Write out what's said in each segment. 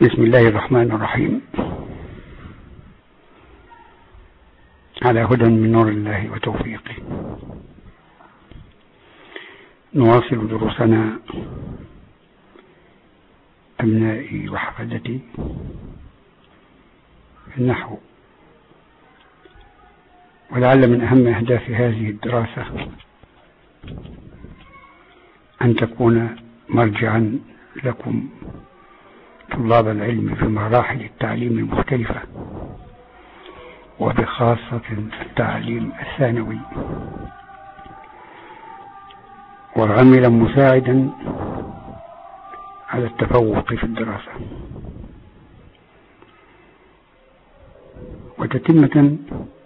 بسم الله الرحمن الرحيم. على هدى من نور الله وتوفيقه نواصل دروسنا أبنائي وحفدتي في النحو، ولعل من أهم أهداف هذه الدراسة أن تكون مرجعا لكم طلاب العلم في مراحل التعليم المختلفة، وبخاصة التعليم الثانوي، وعاملا مساعدا على التفوق في الدراسة. وتتمة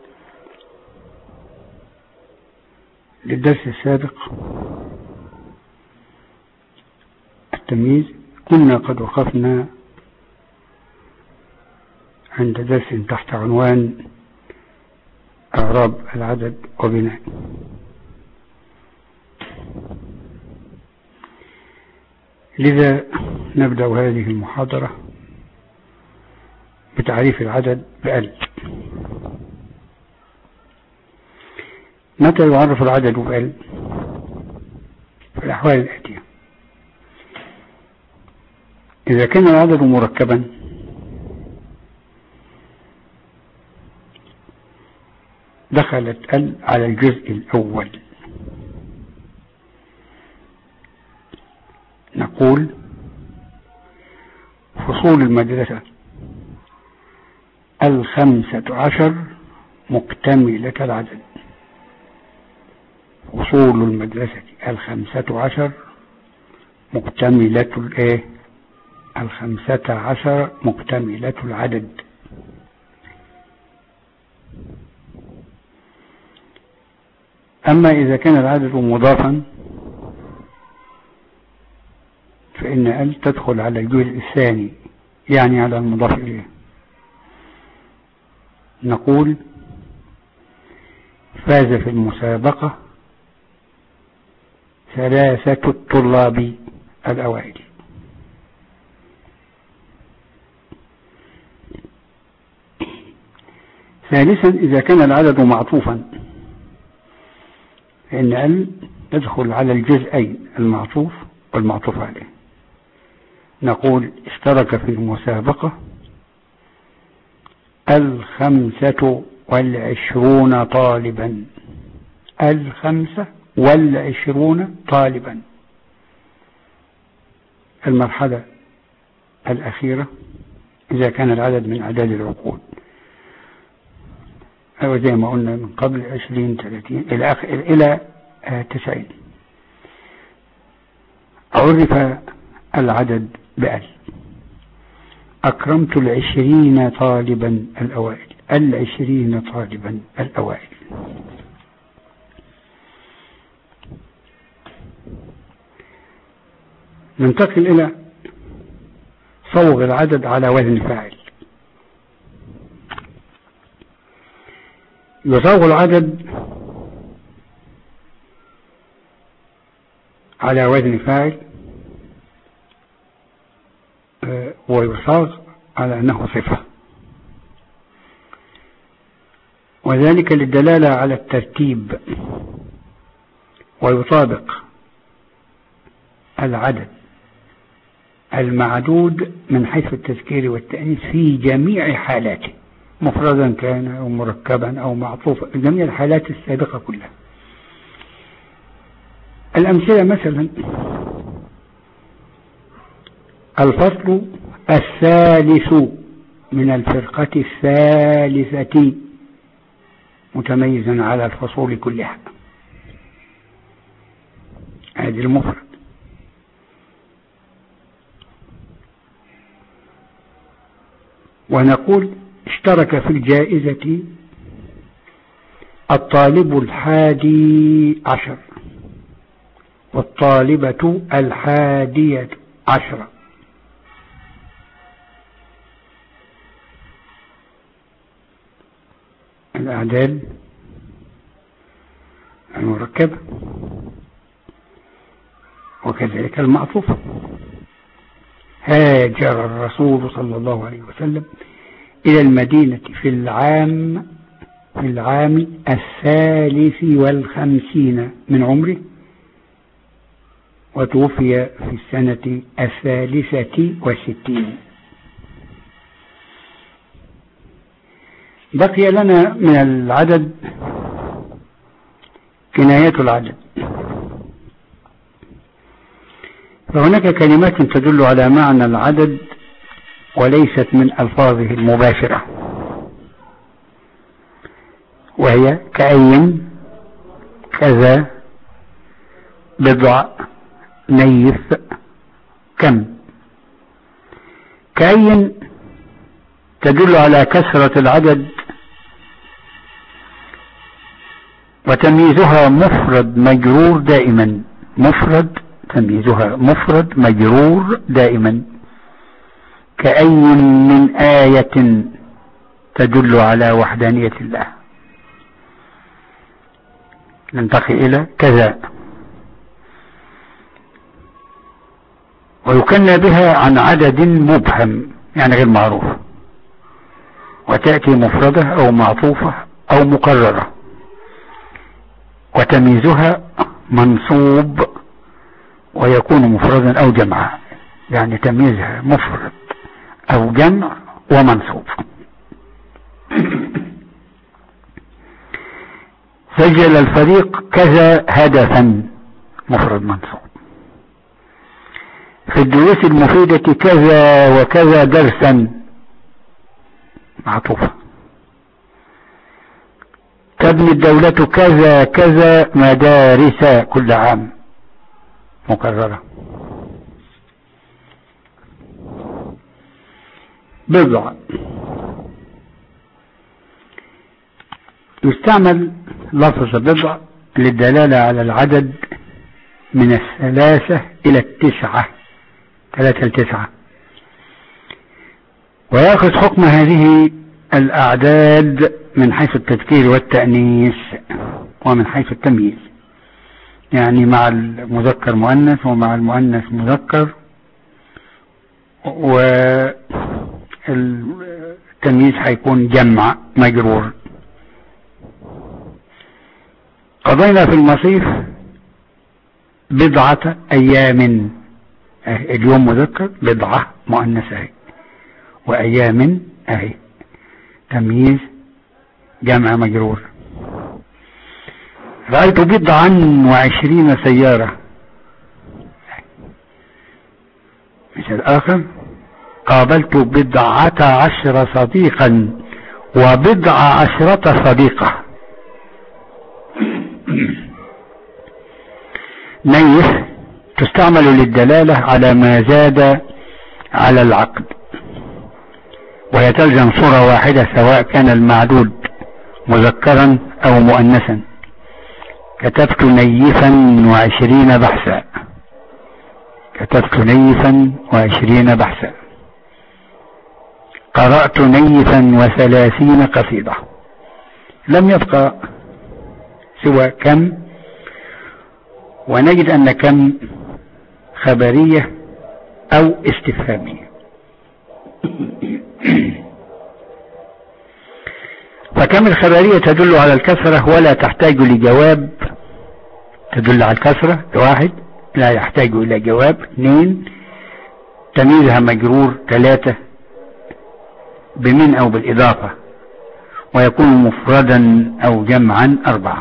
للدرس السابق التمييز، كنا قد وقفنا عند درس تحت عنوان إعراب العدد وبناء. لذا نبدأ هذه المحاضرة بتعريف العدد بأل. متى يعرف العدد بأل؟ في الأحوال الآتية: إذا كان العدد مركبا دخلت ال على الجزء الأول، نقول فصول المدرسة 15 مكتملة العدد. فصول المدرسة 15 مكتملة 15 مكتملة العدد. أما إذا كان العدد مضافا فإن ال تدخل على الجزء الثاني، يعني على المضاف إليه. نقول فاز في المسابقة 3 الطلاب الأوائل. ثالثا، إذا كان العدد معطوفا فإن ال تدخل على الجزئين، المعطوف والمعطوف عليه. نقول اشترك في المسابقة 25 طالبا. 25 طالبا. المرحلة الأخيرة إذا كان العدد من أعداد العقود، أو زي ما قلنا من قبل 20 30 إلى 90. عرف العدد بأل. أكرمت 20 طالبا الأوائل. 20 طالبا الأوائل. ننتقل إلى صوغ العدد على وزن فاعل. يصوغ العدد على وزن فاعل ويصاغ على أنه صفة، وذلك للدلالة على الترتيب، ويطابق العدد المعدود من حيث التذكير والتأنيث في جميع حالاته، مفردا كان أو مركبا أو معطوفا، جميع الحالات السابقة كلها. الأمثلة مثلا: الفصل 3 من الفرقة 3 متميزا على الفصول كلها. هذه المفرد. ونقول اشترك في الجائزة الطالب 11 والطالبة 11. الأعداد المركبة، وكذلك المعطوف. هاجر الرسول صلى الله عليه وسلم إلى المدينة في العام 53 من عمره، وتوفي في السنة 63. بقي لنا من العدد كنايات العدد، فهناك كلمات تدل على معنى العدد وليست من ألفاظه المباشرة، وهي كأي، كذا، بضع، نيف، كم. كأي تدل على كثرة العدد، وتمييزها مفرد مجرور دائما، تمييزها مفرد مجرور دائما، كأي من آية تدل على وحدانية الله. ننتقل إلى كذا، ويكنى بها عن عدد مبهم يعني غير معروف، وتأتي مفردة أو معطوفة أو مكررة، وتمييزها منصوب ويكون مفردا أو جمعا، يعني تمييزها مفرد أو جمع ومنصوب. سجل الفريق كذا هدفا، مفرد منصوب. في الدروس المفيدة كذا وكذا درسا، معطوفة. تبني الدولة كذا كذا مدارس كل عام، مكررة. بضع، يستعمل لفظ بضع للدلالة على العدد من 3 إلى 9، 3 إلى 9، ويأخذ حكم هذه الأعداد من حيث التذكير والتأنيث ومن حيث التمييز، يعني مع المذكر مؤنث ومع المؤنث مذكر، والتمييز هيكون جمع مجرور. قضينا في المصيف بضعة أيام، اليوم مذكر، بضعة مؤنثة، وأيام أهي تمييز جمع مجرور. رأيت 20 سيارة. مثال آخر، قابلت 10 صديقا و10 صديقة. نيف تستعمل للدلالة على ما زاد على العقد، وهي تلزم صورة واحدة سواء كان المعدود مذكرا أو مؤنثا. كتبت نيفا 20 بحثا، كتبت نيفا 20 بحثا. قرأت نيفا 30 قصيدة. لم يبقى سوى كم، ونجد أن كم خبرية أو استفهامية. فكم الخبرية تدل على الكثرة ولا تحتاج لجواب، تدل على الكثرة 1 لا يحتاج إلى جواب. 2 تمييزها مجرور. 3 بمن أو بالإضافة، ويكون مفردا أو جمعا. 4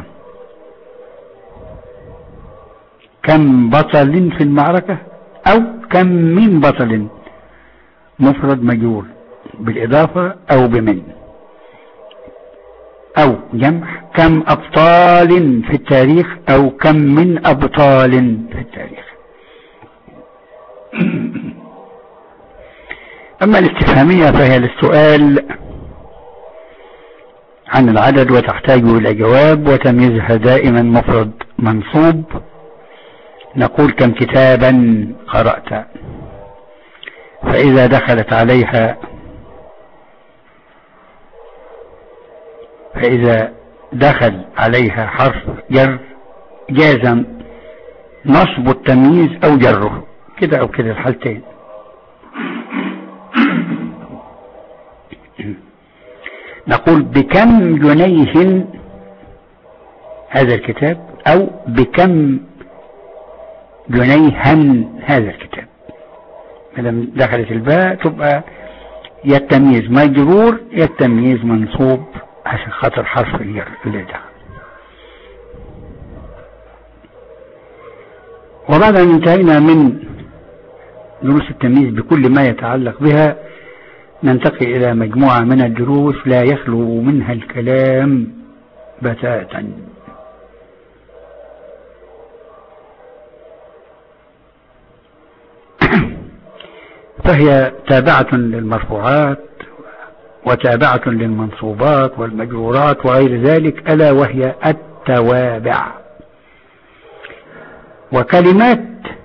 كم بطل في المعركة أو كم من بطل، مفرد مجرور بالإضافة أو بمن أو جمع. كم أبطال في التاريخ أو كم من أبطال في التاريخ. أما الاستفهامية فهي للسؤال عن العدد وتحتاج إلى جواب، وتمييزها دائما مفرد منصوب. نقول كم كتابا قرأت، فإذا دخلت عليها فإذا دخل عليها حرف جر جاز نصب التمييز أو جره، كده أو كده الحالتين. نقول بكم جنيه هذا الكتاب، أو بكم جنيها هذا الكتاب. مادام دخلت الباء تبقى يا التمييز مجرور يا التمييز منصوب عشان خاطر حرف الجر اللي دخل. وبعد أن انتهينا من دروس التمييز بكل ما يتعلق بها، ننتقل إلى مجموعة من الدروس لا يخلو منها الكلام بتاتا. فهي تابعة للمرفوعات وتابعة للمنصوبات والمجرورات وغير ذلك، ألا وهي التوابع. وكلمات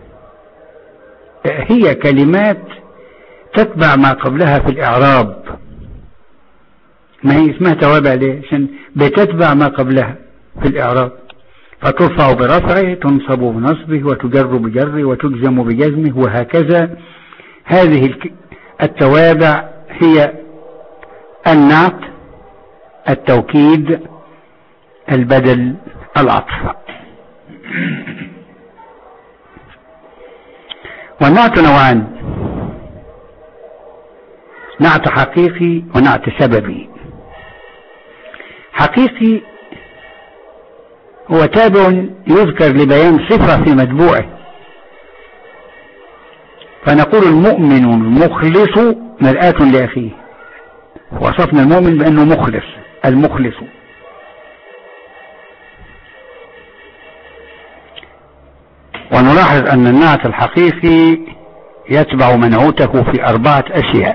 هي كلمات تتبع ما قبلها في الإعراب. ما هي اسمها توابع ليه؟ عشان بتتبع ما قبلها في الإعراب، فترفع برفعه، تنصب بنصبه، وتجر بجره، وتجزم بجزمه، وهكذا. هذه التوابع هي النعت، التوكيد، البدل، العطف. والنعت نوعان: نعت حقيقي ونعت سببي. حقيقي هو تابع يذكر لبيان صفة في متبوعه، فنقول المؤمن المخلص مرآة لأخيه. وصفنا المؤمن بأنه مخلص، المخلص. ونلاحظ أن النعت الحقيقي يتبع منعوته في 4 أشياء: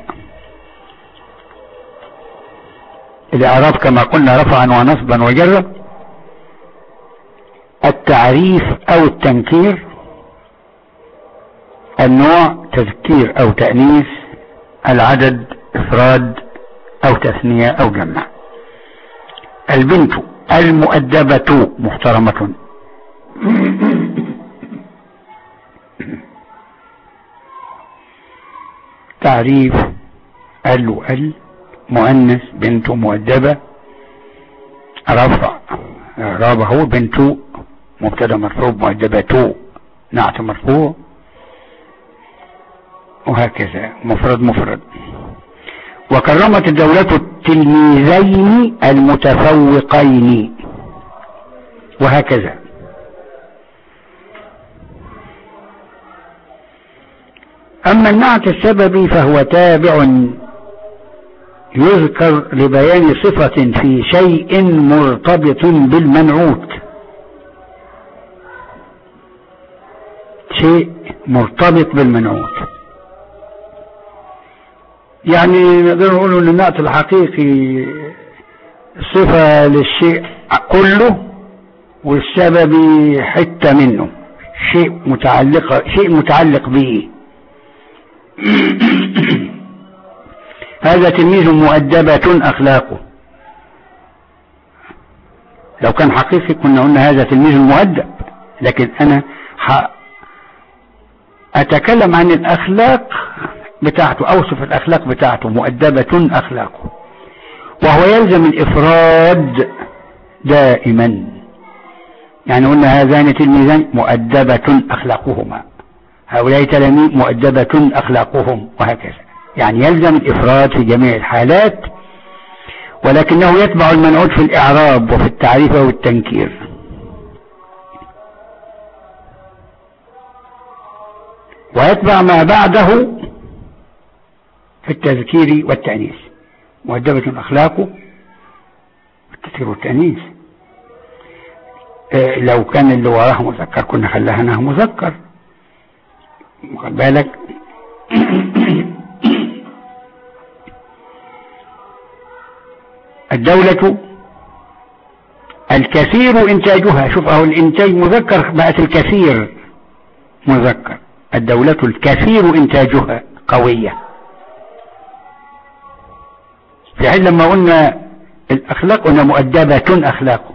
الإعراب كما قلنا رفعا ونصبا وجرا، التعريف أو التنكير، النوع تذكير أو تأنيث، العدد إفراد أو تثنية أو جمع. البنت المؤدبة محترمة. تعريف مؤنث بنت مؤدبة، رفع إعرابه بنت مبتدا مرفوع، مؤدبة نعت مرفوع، وهكذا مفرد. وكرمت الدولة التلميذين المتفوقين، وهكذا. أما النعت السببي فهو تابع يذكر لبيان صفة في شيء مرتبط بالمنعوت، شيء مرتبط بالمنعوت. يعني نقدر نقول ان النعت الحقيقي صفة للشيء كله، والسببي حتة منه، شيء متعلق به. هذا تلميذ مؤدبة أخلاقه. لو كان حقيقي كنا قلنا هذا تلميذ مؤدب، لكن أنا أتكلم عن الأخلاق بتاعته، أوصف الأخلاق بتاعته، مؤدبة أخلاقه. وهو يلزم الإفراد دائما، يعني قلنا هذان تلميذان مؤدبة أخلاقهما، هؤلاء تلاميذ مؤدبة أخلاقهم، وهكذا. يعني يلزم الإفراد في جميع الحالات، ولكنه يتبع المنعوت في الإعراب وفي التعريف والتنكير. ويتبع ما بعده في التذكير والتأنيث، مؤدبة أخلاقه، التذكير والتأنيث. لو كان اللي وراه مذكر كنا خلاها مذكر، خد بالك. الدولة الكثير إنتاجها، شوف أهو الإنتاج مذكر بقت الكثير مذكر. الدولة الكثير إنتاجها قوية. في حين لما قلنا الأخلاق قلنا مؤدبة أخلاقه.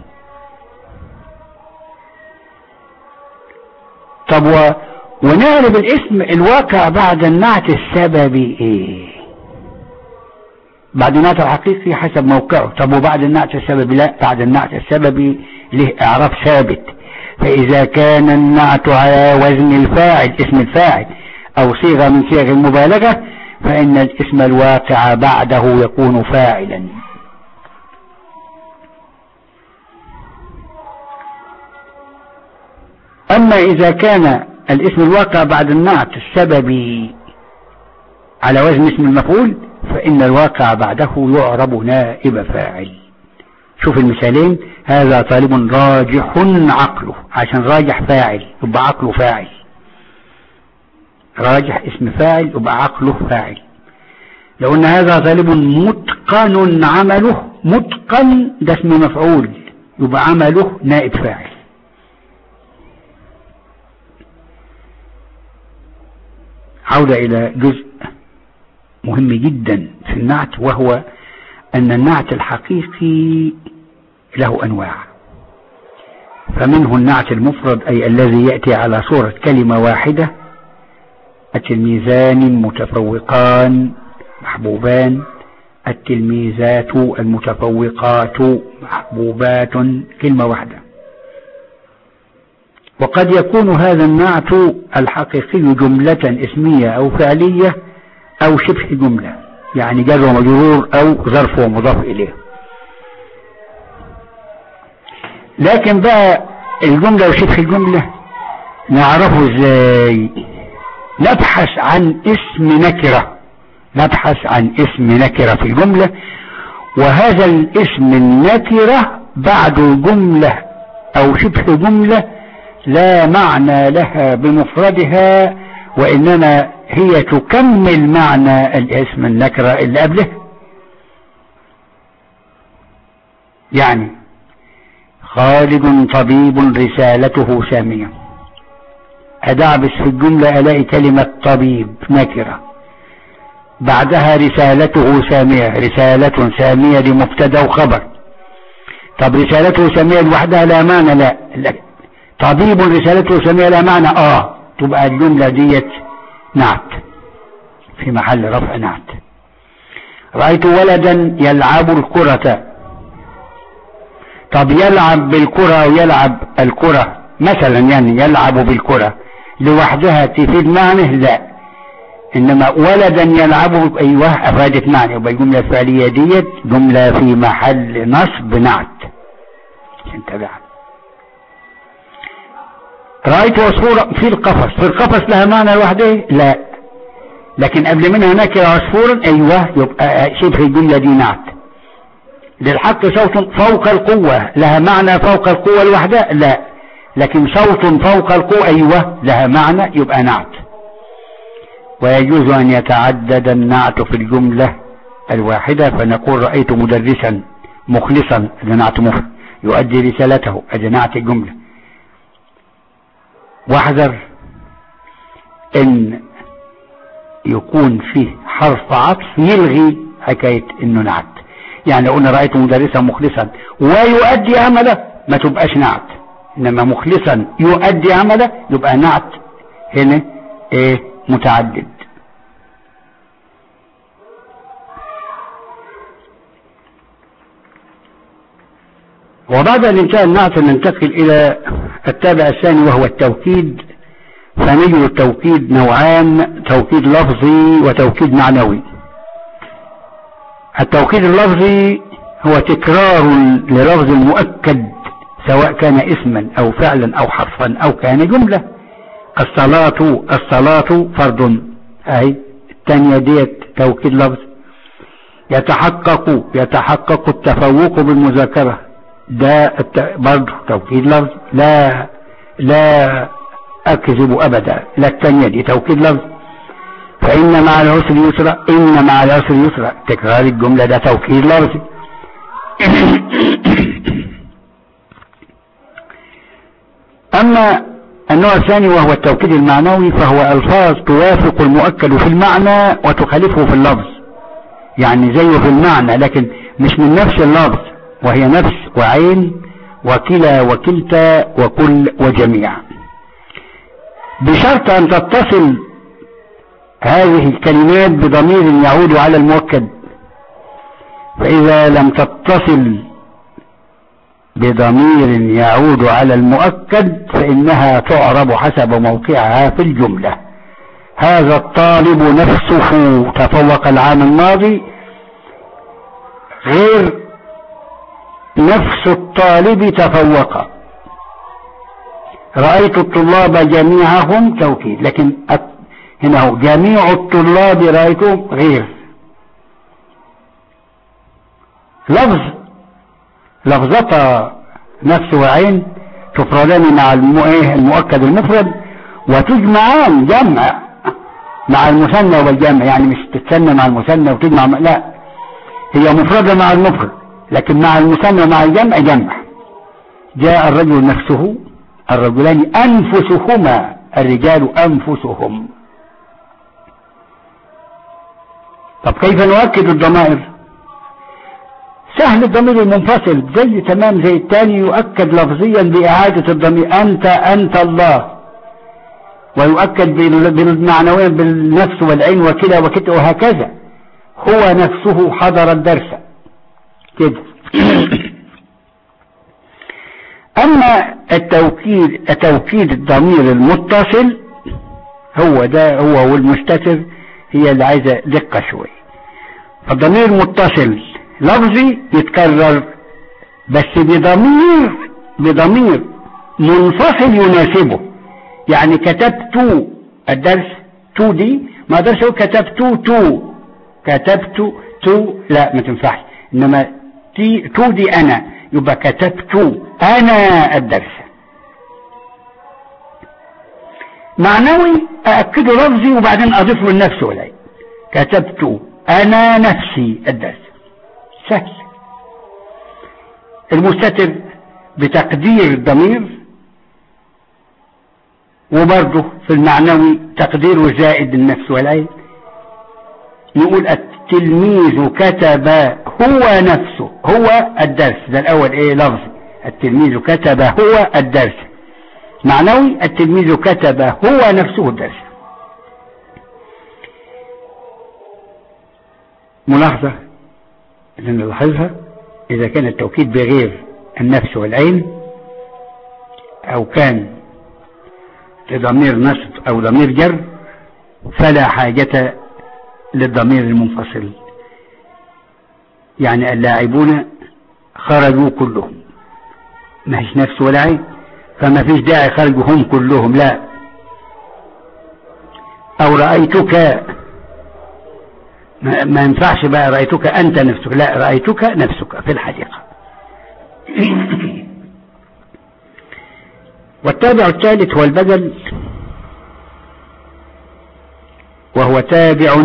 طب ونعرف الاسم الواقع بعد النعت السببي ايه؟ بعد النعت الحقيقي حسب موقعه. طب وبعد النعت السببي؟ لا، بعد النعت السببي له اعراب ثابت. فاذا كان النعت على وزن الفاعل، اسم الفاعل، او صيغة من صيغ المبالغة، فان الاسم الواقع بعده يكون فاعلا. اما اذا كان الاسم الواقع بعد النعت السببي على وزن اسم المفعول، فإن الواقع بعده يعرب نائب فاعل. شوف المثالين. هذا طالب راجح عقله، عشان راجح فاعل يبقى عقله فاعل. راجح اسم فاعل يبقى عقله فاعل. لو ان هذا طالب متقن عمله، متقن ده اسم مفعول يبقى عمله نائب فاعل. عودة الى جزء مهم جدا في النعت، وهو ان النعت الحقيقي له انواع. فمنه النعت المفرد، اي الذي يأتي على صورة كلمة واحدة: التلميذان متفوقان محبوبان، التلميذات المتفوقات محبوبات، كلمة واحدة. وقد يكون هذا النعت الحقيقي جملة اسمية او فعلية او شبه جملة، يعني جر ومجرور او ظرف ومضاف اليه. لكن بقى الجملة وشبه الجملة نعرفه ازاي؟ نبحث عن اسم نكرة، نبحث عن اسم نكرة في الجملة، وهذا الاسم النكرة بعد جملة او شبه جملة لا معنى لها بمفردها، وانما هي تكمل معنى الاسم النكرة اللي قبله. يعني خالد طبيب رسالته سامية، أدعبس في الجملة ألاقي كلمة طبيب نكرة، بعدها رسالته سامية، رسالة سامية دي مبتدا وخبر. طب رسالته سامية لوحدها لا معنى، لا. طبيب رسالته سامية لا معنى، تبقى الجملة ديت نعت في محل رفع نعت. رأيت ولدا يلعب الكرة. طب يلعب بالكرة او يلعب الكرة مثلا، يعني يلعب بالكرة لوحدها تفيد معنى؟ لا، انما ولدا يلعب ايوه افادت معنى، يبقى الجملة الفعلية ديت جملة في محل نصب نعت. انتبه. رأيت عصفورا في القفص، في القفص لها معنى لوحده؟ لا، لكن قبل منها نكرة عصفورا ايوه يبقى شبه الجملة دي نعت. للحق صوت فوق القوة لها معنى فوق القوة لوحدها؟ لا، لكن صوت فوق القوة ايوه لها معنى يبقى نعت. ويجوز ان يتعدد النعت في الجملة الواحدة، فنقول رأيت مدرسا مخلصا، هذا نعت مفرد، يؤدي رسالته، هذا نعت الجملة. واحذر ان يكون فيه حرف عطف يلغي حكاية انه نعت. يعني قلنا رأيت مدرسا مخلصا ويؤدي عمله ما تبقاش نعت، انما مخلصا يؤدي عمله يبقى نعت هنا متعدد. وبعد ان انتهى النعت ننتقل الى التابع الثاني وهو التوكيد. فنجد التوكيد نوعان: توكيد لفظي وتوكيد معنوي. التوكيد اللفظي هو تكرار للفظ المؤكد، سواء كان اسما او فعلا او حرفا او كان جملة. الصلاة فرض، اهي الثانية ديت توكيد لفظ. يتحقق التفوق بالمذاكرة، ده برضه توكيد لفظ. لا اكذب ابدا، لا الثانية دي توكيد لفظ. فإن مع العسر يسرا، إن مع العسر يسرا، تكرار الجملة ده توكيد لفظي. أما النوع الثاني وهو التوكيد المعنوي، فهو ألفاظ توافق المؤكد في المعنى وتخالفه في اللفظ، يعني زيه في المعنى لكن مش من نفس اللفظ، وهي نفس وعين وكلا وكلتا وكل وجميع، بشرط أن تتصل هذه الكلمات بضمير يعود على المؤكد. فإذا لم تتصل بضمير يعود على المؤكد فإنها تعرب حسب موقعها في الجملة. هذا الطالب نفسه تفوق العام الماضي غير نفس الطالب تفوق. رأيت الطلاب جميعهم توكيد، لكن هنا هو جميع الطلاب رأيتهم غير لفظة نفس وعين تفردان مع المؤكد المفرد وتجمعان جمع مع المثنى والجمع، يعني مش تتثنى مع المثنى وتجمع لا، هي مفردة مع المفرد لكن مع المثنى ومع الجمع جمع. جاء الرجل نفسه، الرجلان أنفسهما، الرجال أنفسهم. طب كيف نؤكد الضمائر؟ سهل، الضمير المنفصل زي تمام زي الثاني يؤكد لفظيا بإعادة الضمير، أنت الله، ويؤكد بالمعنويا بالنفس والعين وكذا وكذا وهكذا. هو نفسه حضر الدرس كده. أما التوكيد الضمير المتصل هو ده، هو والمستتر هي اللي عايزة دقة شوي. فالضمير المتصل لفظي يتكرر بس بضمير منفصل يناسبه. يعني كتبت الدرس تو دي ما اقدرش اقول كتبت تو لا ما تنفعش، انما تو دي انا، يبقى كتبت انا الدرس. معنوي ااكده لفظي وبعدين اضيف له النفس والعين. كتبت انا نفسي الدرس، سهل. المستتر بتقدير الضمير، وبرضه في المعنوي تقديره زائد النفس والعين. نقول التلميذ كتب هو نفسه، هو الدرس، ده الاول ايه لفظي، التلميذ كتب هو الدرس. معنوي التلميذ كتب هو نفسه الدرس. ملاحظة اللي نلاحظها، إذا كان التوكيد بغير النفس والعين أو كان لضمير نصب أو ضمير جر فلا حاجة للضمير المنفصل. يعني اللاعبون خرجوا كلهم، ما هيش نفس ولا عين، فما فيش داعي خرجوا هم كلهم، لا. أو رأيتك، ما ينفعش بقى رأيتك أنت نفسك، لا، رأيتك نفسك في الحديقة. والتابع الثالث هو البدل، وهو تابع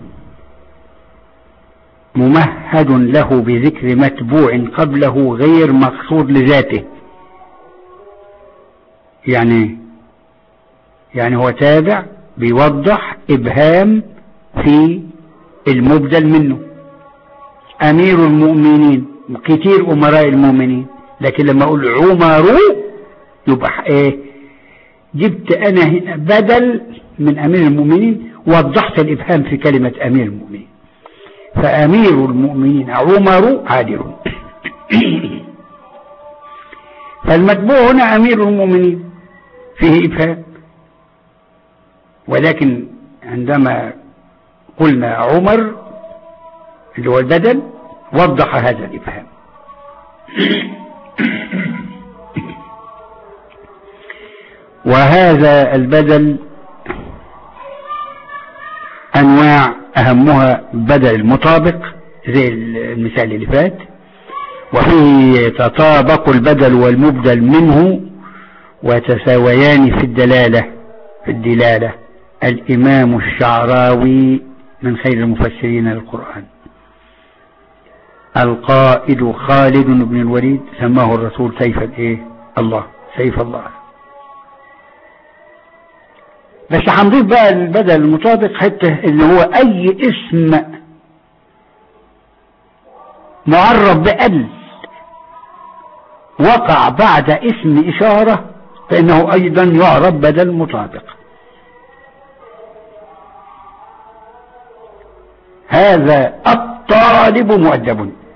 ممهد له بذكر متبوع قبله غير مقصود لذاته. يعني هو تابع بيوضح إبهام في المبدل منه. أمير المؤمنين، كتير أمراء المؤمنين، لكن لما أقول عمر يبقى إيه؟ جبت أنا هنا بدل من أمير المؤمنين، وضحت الإبهام في كلمة أمير المؤمنين. فأمير المؤمنين عمر عادل. فالمتبوع هنا أمير المؤمنين فيه إبهام، ولكن عندما قلنا عمر اللي هو البدل وضح هذا الإبهام. وهذا البدل أنواع، أهمها بدل المطابق زي المثال اللي فات، وفيه تطابق البدل والمبدل منه وتساويان في الدلالة. الإمام الشعراوي من خير المفسرين للقرآن، القائد خالد بن الوليد سماه الرسول سيف الله، سيف الله. بس هنضيف بقى البدل المطابق حتى اللي هو أي اسم معرف بأل وقع بعد اسم إشارة فإنه أيضا يعرف بدل مطابق. هذا الطالب مؤدب،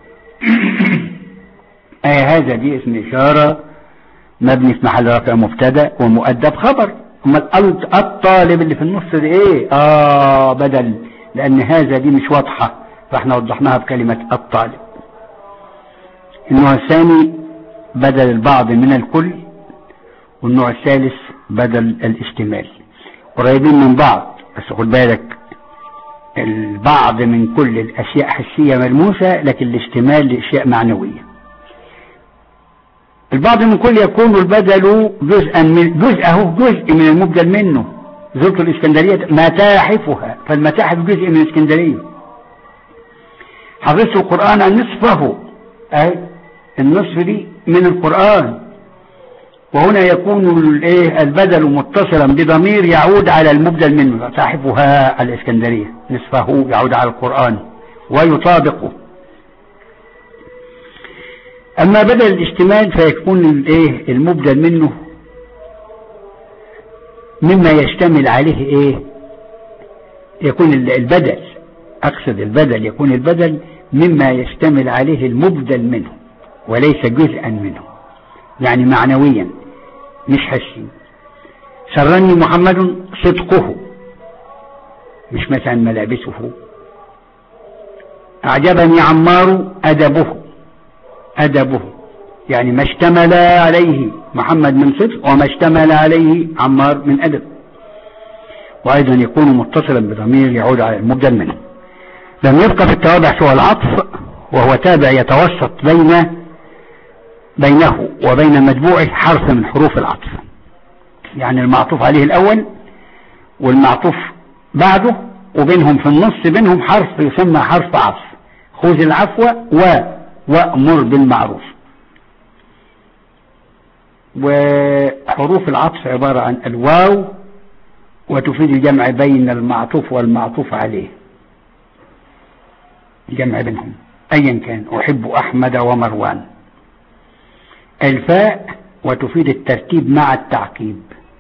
هذا دي اسم إشارة مبني في محل رفع مبتدا ومؤدب خبر. امال الطالب اللي في النص دي ايه؟ بدل، لان هذا دي مش واضحة فاحنا وضحناها بكلمة الطالب. النوع الثاني بدل البعض من الكل، والنوع الثالث بدل الاشتمال. قريبين من بعض بس خد بالك، البعض من كل الاشياء حسية ملموسة، لكن الاشتمال لاشياء معنوية. البعض من كل يكون البدل جزءا من جزء من المبدل منه. زرت الاسكندرية متاحفها، فالمتاحف جزء من الاسكندرية. حفظت القرآن عن نصفه، النصف دي من القرآن. وهنا يكون البدل متصلا بضمير يعود على المبدل منه. متاحفها على الاسكندرية، نصفه يعود على القرآن ويطابقه. اما بدل الاشتمال فيكون المبدل منه مما يشتمل عليه يكون البدل، اقصد البدل يكون البدل مما يشتمل عليه المبدل منه وليس جزءا منه، يعني معنويا مش حسي. سرني محمد صدقه، مش مثلا ملابسه. اعجبني عمار أدبه، يعني ما اشتمل عليه محمد من صدق وما اشتمل عليه عمار من أدب. وأيضا يكون متصلا بضمير يعود على المبدل منه. لم يبقى في التوابع سوى العطف، وهو تابع يتوسط بينه وبين متبوعه حرف من حروف العطف، يعني المعطوف عليه الأول والمعطوف بعده، وبينهم في النص بينهم حرف يسمى حرف عطف. خذ العفو وأمر بالمعروف. وحروف العطف عبارة عن الواو، وتفيد الجمع بين المعطوف والمعطوف عليه، الجمع بينهم أيا كان. أحب أحمد ومروان. الفاء وتفيد الترتيب مع التعقيب،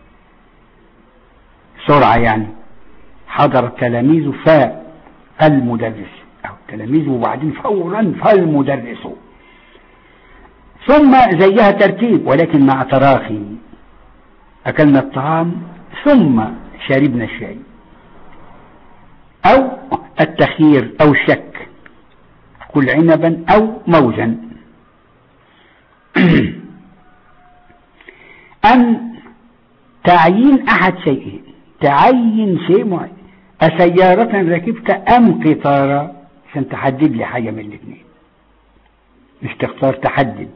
سرعة يعني. حضر التلاميذ فالمدرس، أو التلاميذ وبعدين فورا فالمدرس. ثم زيها ترتيب ولكن مع تراخي. أكلنا الطعام ثم شربنا الشاي. أو التخيير أو الشك، كل عنبا أو موزا. أن تعيين أحد شيئين، تعين شيء معين. أسيارة ركبت أم قطارة، عشان تحدد لي حاجة من الاثنين، مش تختار تحدد.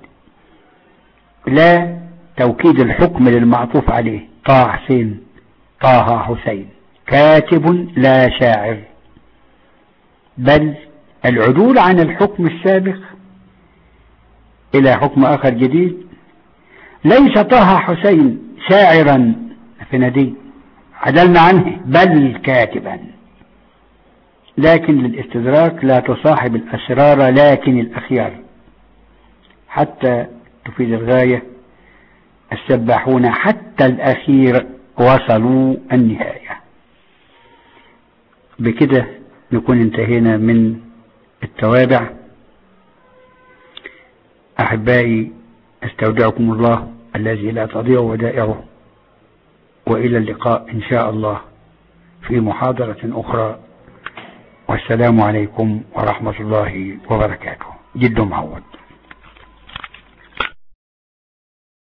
لا توكيد الحكم للمعطوف عليه. طه حسين، طه حسين. كاتب لا شاعر، بل العدول عن الحكم السابق إلى حكم آخر جديد. ليس طه حسين شاعرا في ندي، عدلنا عنه، بل كاتبا. لكن للاستدراك لا تصاحب الأسرار لكن الأخيار، حتى تفيد الغاية. السباحون حتى الأخير وصلوا النهاية. بكده نكون انتهينا من التوابع. أحبائي، استودعكم الله الذي لا تضيع ودائعه، وإلى اللقاء إن شاء الله في محاضرة أخرى، والسلام عليكم ورحمة الله وبركاته. جد معود.